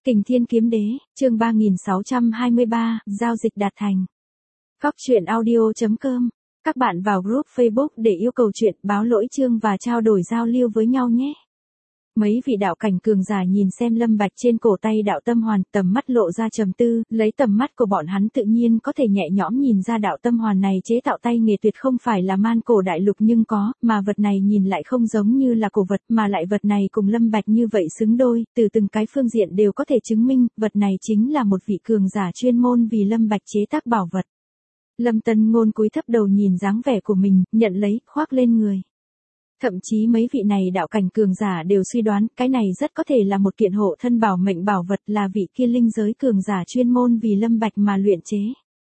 Kình Thiên Kiếm Đế, chương 3623, giao dịch đạt thành. Góc truyện audio.com. Các bạn vào group Facebook để yêu cầu chuyện, báo lỗi chương và trao đổi giao lưu với nhau nhé. Mấy vị đạo cảnh cường giả nhìn xem Lâm Bạch trên cổ tay đạo tâm hoàn, tầm mắt lộ ra trầm tư, lấy tầm mắt của bọn hắn tự nhiên có thể nhẹ nhõm nhìn ra đạo tâm hoàn này chế tạo tay nghề tuyệt không phải là man cổ đại lục nhưng có, mà vật này nhìn lại không giống như là cổ vật, mà lại vật này cùng Lâm Bạch như vậy xứng đôi, từ từng cái phương diện đều có thể chứng minh, vật này chính là một vị cường giả chuyên môn vì Lâm Bạch chế tác bảo vật. Lâm Tân Ngôn cúi thấp đầu nhìn dáng vẻ của mình, nhận lấy, khoác lên người. Thậm chí mấy vị này đạo cảnh cường giả đều suy đoán, cái này rất có thể là một kiện hộ thân bảo mệnh bảo vật, là vị kia linh giới cường giả chuyên môn vì Lâm Bạch mà luyện chế.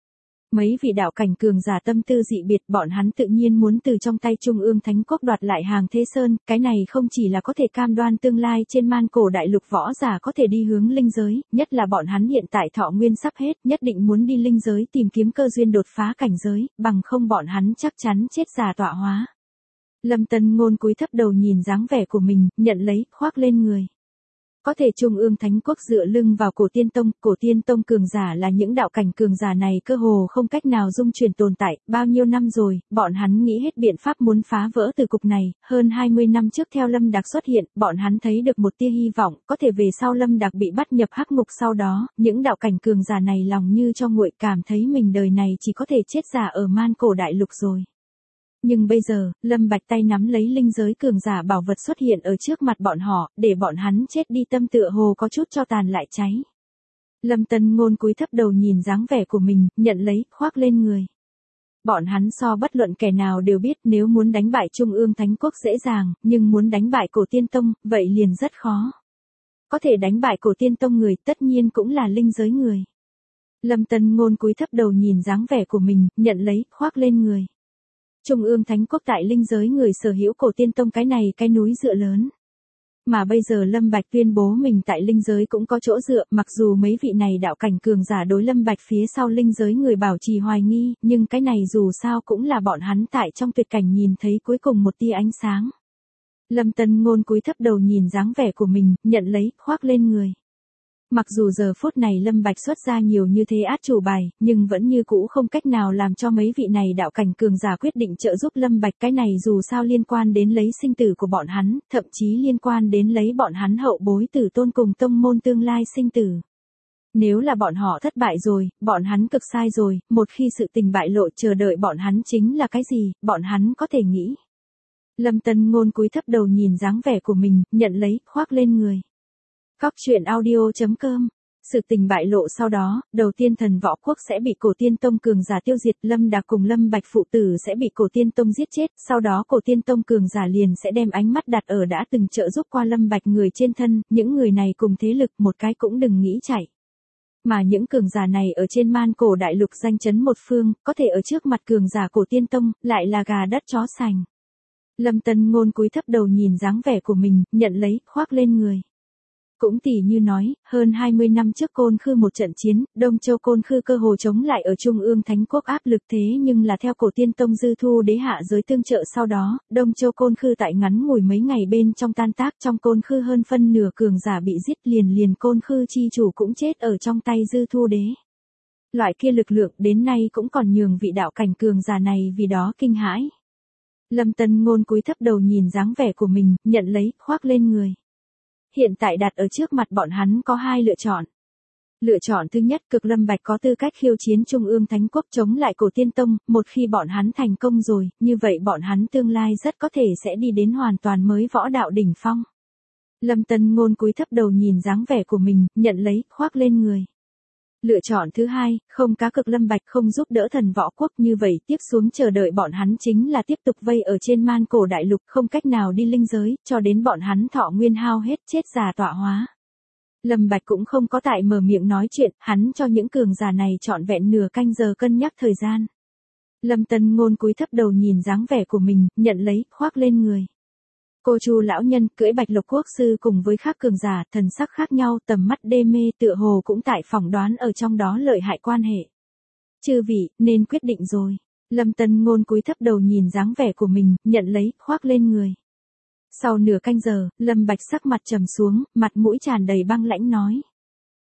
Mấy vị đạo cảnh cường giả tâm tư dị biệt, bọn hắn tự nhiên muốn từ trong tay Trung ương Thánh Quốc đoạt lại Hàng Thế Sơn, cái này không chỉ là có thể cam đoan tương lai trên man cổ đại lục võ giả có thể đi hướng linh giới, nhất là bọn hắn hiện tại thọ nguyên sắp hết, nhất định muốn đi linh giới tìm kiếm cơ duyên đột phá cảnh giới, bằng không bọn hắn chắc chắn chết già tọa hóa. Lâm Tân Ngôn cúi thấp đầu nhìn dáng vẻ của mình, nhận lấy, khoác lên người. Có thể Trung ương Thánh Quốc dựa lưng vào cổ tiên tông cường giả là những đạo cảnh cường giả này cơ hồ không cách nào dung chuyển tồn tại, bao nhiêu năm rồi, bọn hắn nghĩ hết biện pháp muốn phá vỡ từ cục này, hơn 20 năm trước theo Lâm Đạc xuất hiện, bọn hắn thấy được một tia hy vọng, có thể về sau Lâm Đạc bị bắt nhập hắc ngục sau đó, những đạo cảnh cường giả này lòng như cho nguội cảm thấy mình đời này chỉ có thể chết già ở man cổ đại lục rồi. Nhưng bây giờ, Lâm Bạch tay nắm lấy linh giới cường giả bảo vật xuất hiện ở trước mặt bọn họ, để bọn hắn chết đi tâm tựa hồ có chút cho tàn lại cháy. Lâm Tân Ngôn cúi thấp đầu nhìn dáng vẻ của mình, nhận lấy, khoác lên người. Bọn hắn so bất luận kẻ nào đều biết nếu muốn đánh bại Trung ương Thánh Quốc dễ dàng, nhưng muốn đánh bại cổ tiên tông, vậy liền rất khó. Có thể đánh bại cổ tiên tông người tất nhiên cũng là linh giới người. Lâm Tân Ngôn cúi thấp đầu nhìn dáng vẻ của mình, nhận lấy, khoác lên người. Trung ương Thánh Quốc tại linh giới người sở hữu cổ tiên tông cái này cái núi dựa lớn. Mà bây giờ Lâm Bạch tuyên bố mình tại linh giới cũng có chỗ dựa, mặc dù mấy vị này đạo cảnh cường giả đối Lâm Bạch phía sau linh giới người bảo trì hoài nghi, nhưng cái này dù sao cũng là bọn hắn tại trong tuyệt cảnh nhìn thấy cuối cùng một tia ánh sáng. Lâm Tân Ngôn cúi thấp đầu nhìn dáng vẻ của mình, nhận lấy, khoác lên người. Mặc dù giờ phút này Lâm Bạch xuất ra nhiều như thế át chủ bài, nhưng vẫn như cũ không cách nào làm cho mấy vị này đạo cảnh cường giả quyết định trợ giúp Lâm Bạch, cái này dù sao liên quan đến lấy sinh tử của bọn hắn, thậm chí liên quan đến lấy bọn hắn hậu bối tử tôn cùng tông môn tương lai sinh tử. Nếu là bọn họ thất bại rồi, bọn hắn cực sai rồi, một khi sự tình bại lộ chờ đợi bọn hắn chính là cái gì, bọn hắn có thể nghĩ. Lâm Tân Ngôn cúi thấp đầu nhìn dáng vẻ của mình, nhận lấy, khoác lên người. Góc truyện audio.com. Sự tình bại lộ sau đó, đầu tiên Thần Võ Quốc sẽ bị cổ tiên tông cường giả tiêu diệt, Lâm Đạc cùng Lâm Bạch phụ tử sẽ bị cổ tiên tông giết chết, sau đó cổ tiên tông cường giả liền sẽ đem ánh mắt đặt ở đã từng trợ giúp qua Lâm Bạch người trên thân, những người này cùng thế lực một cái cũng đừng nghĩ chạy. Mà những cường giả này ở trên man cổ đại lục danh chấn một phương, có thể ở trước mặt cường giả cổ tiên tông, lại là gà đất chó sành. Lâm Tân Ngôn cúi thấp đầu nhìn dáng vẻ của mình, nhận lấy, khoác lên người. Cũng tỉ như nói, hơn 20 năm trước Côn Khư một trận chiến, Đông Châu Côn Khư cơ hồ chống lại ở Trung ương Thánh Quốc áp lực thế nhưng là theo cổ tiên tông dư thu đế hạ giới tương trợ sau đó, Đông Châu Côn Khư tại ngắn ngủi mấy ngày bên trong tan tác, trong Côn Khư hơn phân nửa cường giả bị giết, liền Côn Khư chi chủ cũng chết ở trong tay dư thu đế. Loại kia lực lượng đến nay cũng còn nhường vị đạo cảnh cường giả này vì đó kinh hãi. Lâm Tân Ngôn cúi thấp đầu nhìn dáng vẻ của mình, nhận lấy, khoác lên người. Hiện tại đặt ở trước mặt bọn hắn có hai lựa chọn. Lựa chọn thứ nhất, cực Lâm Bạch có tư cách khiêu chiến Trung ương Thánh Quốc chống lại cổ tiên tông, một khi bọn hắn thành công rồi, như vậy bọn hắn tương lai rất có thể sẽ đi đến hoàn toàn mới võ đạo đỉnh phong. Lâm Tân Ngôn cúi thấp đầu nhìn dáng vẻ của mình, nhận lấy, khoác lên người. Lựa chọn thứ hai, không cá cực Lâm Bạch không giúp đỡ Thần Võ Quốc, như vậy tiếp xuống chờ đợi bọn hắn chính là tiếp tục vây ở trên man cổ đại lục, không cách nào đi linh giới, cho đến bọn hắn thọ nguyên hao hết chết già tọa hóa. Lâm Bạch cũng không có tại mở miệng nói chuyện, hắn cho những cường giả này trọn vẹn nửa canh giờ cân nhắc thời gian. Lâm Tân Ngôn cúi thấp đầu nhìn dáng vẻ của mình, nhận lấy, khoác lên người. Cô Chu lão nhân cưỡi Bạch Lộc Quốc sư cùng với khác cường giả, thần sắc khác nhau, tầm mắt đê mê tựa hồ cũng tại phỏng đoán ở trong đó lợi hại quan hệ. Chư vị, nên quyết định rồi. Lâm Tân Ngôn cúi thấp đầu nhìn dáng vẻ của mình, nhận lấy, khoác lên người. Sau nửa canh giờ, Lâm Bạch sắc mặt trầm xuống, mặt mũi tràn đầy băng lãnh nói.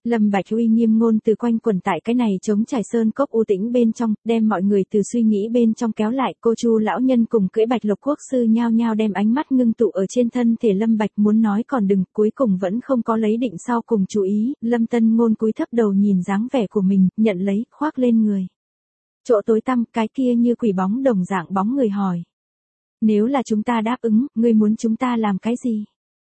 Lâm Bạch uy nghiêm ngôn từ quanh quẩn tại cái này trống trải sơn cốc u tĩnh bên trong, đem mọi người từ suy nghĩ bên trong kéo lại. Cô Chu lão nhân cùng cưỡi Bạch Lộc quốc sư nhao nhao đem ánh mắt ngưng tụ ở trên thân thể Lâm Bạch, muốn nói còn đừng, cuối cùng vẫn không có lấy định sau cùng chú ý. Lâm Tân Ngôn cúi thấp đầu nhìn dáng vẻ của mình, nhận lấy, khoác lên người. Chỗ tối tăm, cái kia như quỷ bóng đồng dạng bóng người hỏi: nếu là chúng ta đáp ứng, ngươi muốn chúng ta làm cái gì?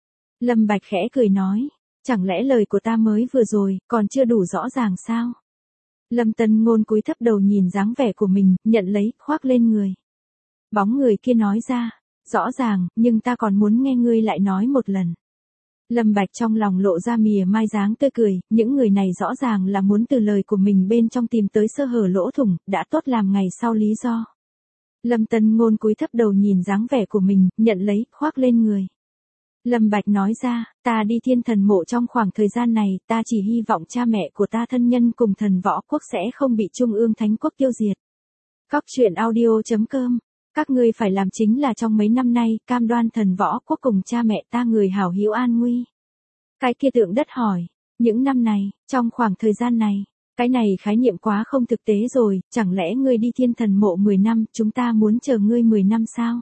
Lâm Bạch khẽ cười nói: chẳng lẽ lời của ta mới vừa rồi, còn chưa đủ rõ ràng sao? Lâm Tân Ngôn cúi thấp đầu nhìn dáng vẻ của mình, nhận lấy, khoác lên người. Bóng người kia nói ra: rõ ràng, nhưng ta còn muốn nghe ngươi lại nói một lần. Lâm Bạch trong lòng lộ ra mỉa mai dáng tươi cười, những người này rõ ràng là muốn từ lời của mình bên trong tìm tới sơ hở lỗ thủng, đã tốt làm ngày sau lý do. Lâm Tân Ngôn cúi thấp đầu nhìn dáng vẻ của mình, nhận lấy, khoác lên người. Lâm Bạch nói ra: ta đi Thiên Thần Mộ trong khoảng thời gian này, ta chỉ hy vọng cha mẹ của ta thân nhân cùng Thần Võ Quốc sẽ không bị Trung ương Thánh Quốc tiêu diệt. Cóc truyện audio.com. Các ngươi phải làm chính là trong mấy năm nay, cam đoan Thần Võ Quốc cùng cha mẹ ta người hảo hiếu an nguy. Cái kia tượng đất hỏi: những năm này, trong khoảng thời gian này, cái này khái niệm quá không thực tế rồi, chẳng lẽ ngươi đi Thiên Thần Mộ 10 năm, chúng ta muốn chờ ngươi 10 năm sao?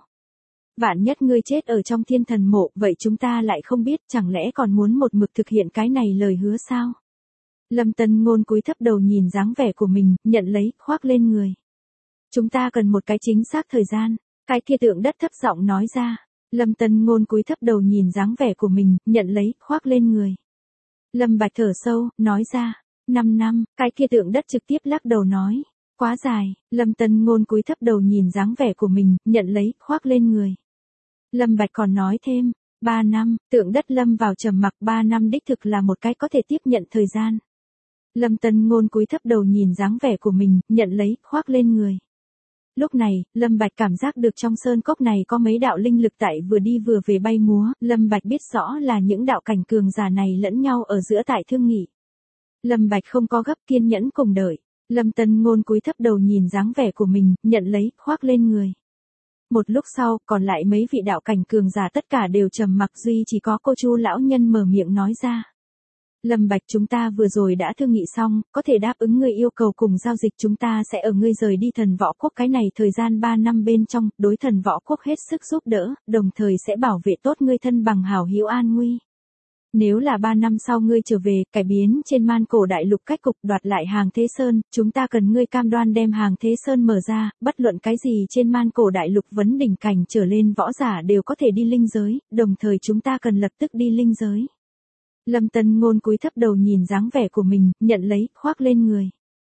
Vạn nhất ngươi chết ở trong Thiên Thần Mộ, vậy chúng ta lại không biết, chẳng lẽ còn muốn một mực thực hiện cái này lời hứa sao? Lâm Tân Ngôn cúi thấp đầu nhìn dáng vẻ của mình, nhận lấy, khoác lên người. Chúng ta cần một cái chính xác thời gian. Cái kia tượng đất thấp giọng nói ra. Lâm Tân Ngôn cúi thấp đầu nhìn dáng vẻ của mình, nhận lấy, khoác lên người. Lâm Bạch thở sâu, nói ra: 5 năm. Cái kia tượng đất trực tiếp lắc đầu nói: quá dài. Lâm Tân Ngôn cúi thấp đầu nhìn dáng vẻ của mình, nhận lấy, khoác lên người. Lâm Bạch còn nói thêm: 3 năm. Tượng đất lâm vào trầm mặc. 3 năm đích thực là một cái có thể tiếp nhận thời gian. Lâm Tân Ngôn cúi thấp đầu nhìn dáng vẻ của mình, nhận lấy, khoác lên người. Lúc này, Lâm Bạch cảm giác được trong sơn cốc này có mấy đạo linh lực tại vừa đi vừa về bay múa, Lâm Bạch biết rõ là những đạo cảnh cường giả này lẫn nhau ở giữa tại thương nghị. Lâm Bạch không có gấp, kiên nhẫn cùng đợi. Lâm Tân Ngôn cúi thấp đầu nhìn dáng vẻ của mình, nhận lấy, khoác lên người. Một lúc sau, còn lại mấy vị đạo cảnh cường giả tất cả đều trầm mặc, duy chỉ có cô Chu lão nhân mở miệng nói ra: Lâm Bạch, chúng ta vừa rồi đã thương nghị xong, có thể đáp ứng ngươi yêu cầu cùng giao dịch, chúng ta sẽ ở ngươi rời đi Thần Võ Quốc cái này thời gian 3 năm bên trong, đối Thần Võ Quốc hết sức giúp đỡ, đồng thời sẽ bảo vệ tốt ngươi thân bằng hảo hiếu an nguy. Nếu là 3 năm sau ngươi trở về, cải biến trên man cổ đại lục cách cục, đoạt lại Hàng Thế Sơn, chúng ta cần ngươi cam đoan đem Hàng Thế Sơn mở ra, bất luận cái gì trên man cổ đại lục vấn đỉnh cảnh trở lên võ giả đều có thể đi linh giới, đồng thời chúng ta cần lập tức đi linh giới. Lâm Tân Ngôn cúi thấp đầu nhìn dáng vẻ của mình, nhận lấy, khoác lên người.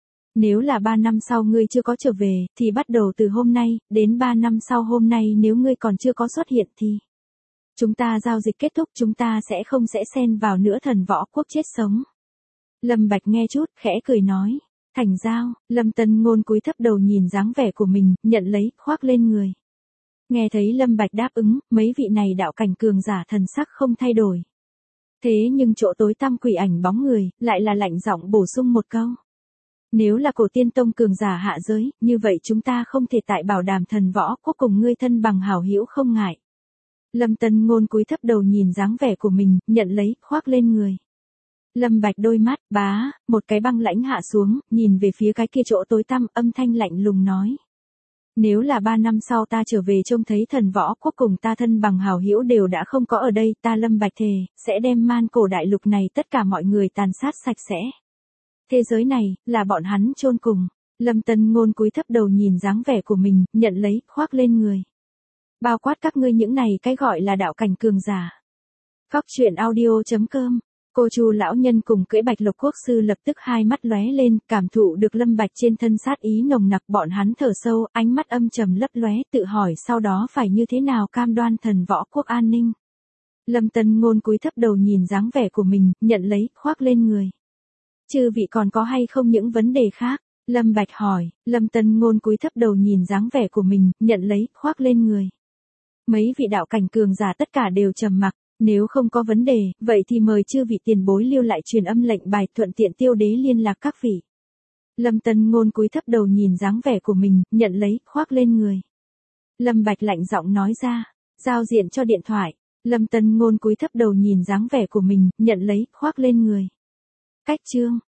Nếu là 3 năm sau ngươi chưa có trở về, thì bắt đầu từ hôm nay, đến 3 năm sau hôm nay nếu ngươi còn chưa có xuất hiện thì chúng ta giao dịch kết thúc, chúng ta sẽ không xen vào nữa Thần Võ Quốc chết sống. Lâm Bạch nghe chút, khẽ cười nói: thành giao. Lâm Tân Ngôn cúi thấp đầu nhìn dáng vẻ của mình, nhận lấy, khoác lên người. Nghe thấy Lâm Bạch đáp ứng, mấy vị này đạo cảnh cường giả thần sắc không thay đổi. Thế nhưng chỗ tối tăm quỷ ảnh bóng người, lại là lạnh giọng bổ sung một câu: nếu là cổ tiên tông cường giả hạ giới, như vậy chúng ta không thể tại bảo đảm Thần Võ Quốc cùng ngươi thân bằng hảo hữu không ngại. Lâm Tân Ngôn cúi thấp đầu nhìn dáng vẻ của mình, nhận lấy, khoác lên người. Lâm Bạch đôi mắt, bá, một cái băng lãnh hạ xuống, nhìn về phía cái kia chỗ tối tăm, âm thanh lạnh lùng nói: nếu là 3 năm sau ta trở về trông thấy Thần Võ Quốc cùng ta thân bằng hảo hữu đều đã không có ở đây, ta Lâm Bạch thề, sẽ đem man cổ đại lục này tất cả mọi người tàn sát sạch sẽ. Thế giới này, là bọn hắn chôn cùng. Lâm Tân Ngôn cúi thấp đầu nhìn dáng vẻ của mình, nhận lấy, khoác lên người. Bao quát các ngươi những này cái gọi là đạo cảnh cường giả. Cóc truyện audio.com. Cô Chu lão nhân cùng cưỡi Bạch Lộc quốc sư lập tức hai mắt lóe lên, cảm thụ được Lâm Bạch trên thân sát ý nồng nặc, bọn hắn thở sâu, ánh mắt âm trầm lấp lóe, tự hỏi sau đó phải như thế nào cam đoan Thần Võ Quốc an ninh. Lâm Tân Ngôn cúi thấp đầu nhìn dáng vẻ của mình, nhận lấy, khoác lên người. Chư vị còn có hay không những vấn đề khác? Lâm Bạch hỏi. Lâm Tân Ngôn cúi thấp đầu nhìn dáng vẻ của mình, nhận lấy, khoác lên người. Mấy vị đạo cảnh cường giả tất cả đều trầm mặc. Nếu không có vấn đề, vậy thì mời chư vị tiền bối lưu lại truyền âm lệnh bài, thuận tiện tiêu đế liên lạc các vị. Lâm Tân Ngôn cúi thấp đầu nhìn dáng vẻ của mình, nhận lấy, khoác lên người. Lâm Bạch lạnh giọng nói ra: giao diện cho điện thoại. Lâm Tân Ngôn cúi thấp đầu nhìn dáng vẻ của mình, nhận lấy, khoác lên người. Cách chương